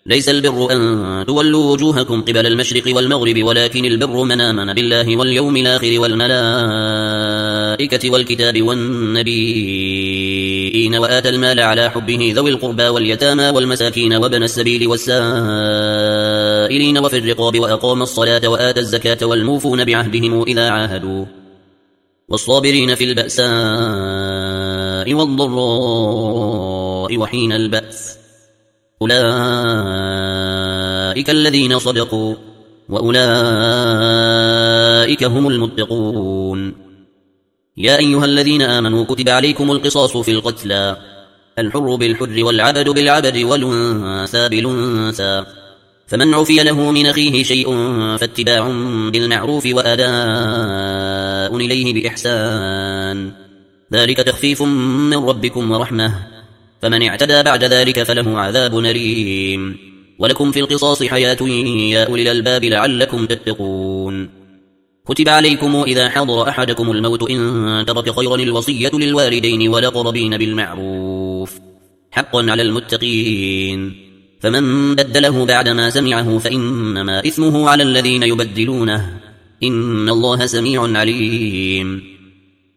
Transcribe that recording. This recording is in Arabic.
ليس البر أن تولوا وجوهكم قبل المشرق والمغرب ولكن البر من آمن بالله واليوم الآخر والملائكة والكتاب والنبيين وآتى المال على حبه ذوي القربى واليتامى والمساكين وابن السبيل والسائلين وفي الرقاب وأقام الصلاة وآتى الزكاة والموفون بعهدهم إذا عاهدوا والصابرين في البأساء والضراء وحين البأس أولئك الذين صدقوا وأولئك هم المتقون. يا أيها الذين آمنوا كتب عليكم القصاص في القتلى الحر بالحر والعبد بالعبد والأنثى بالأنثى فمن عفي له من أخيه شيء فاتباع بالمعروف وأداء إليه بإحسان ذلك تخفيف من ربكم ورحمة فمن اعتدى بعد ذلك فله عذاب أليم. ولكم في القصاص حياة يا أولي الألباب لعلكم تتقون. كتب عليكم إذا حضر أحدكم الموت إن ترك خيرا الوصية للوالدين والأقربين بالمعروف حقا على المتقين فمن بدله بعدما سمعه فإنما إثمه على الذين يبدلونه إن الله سميع عليم.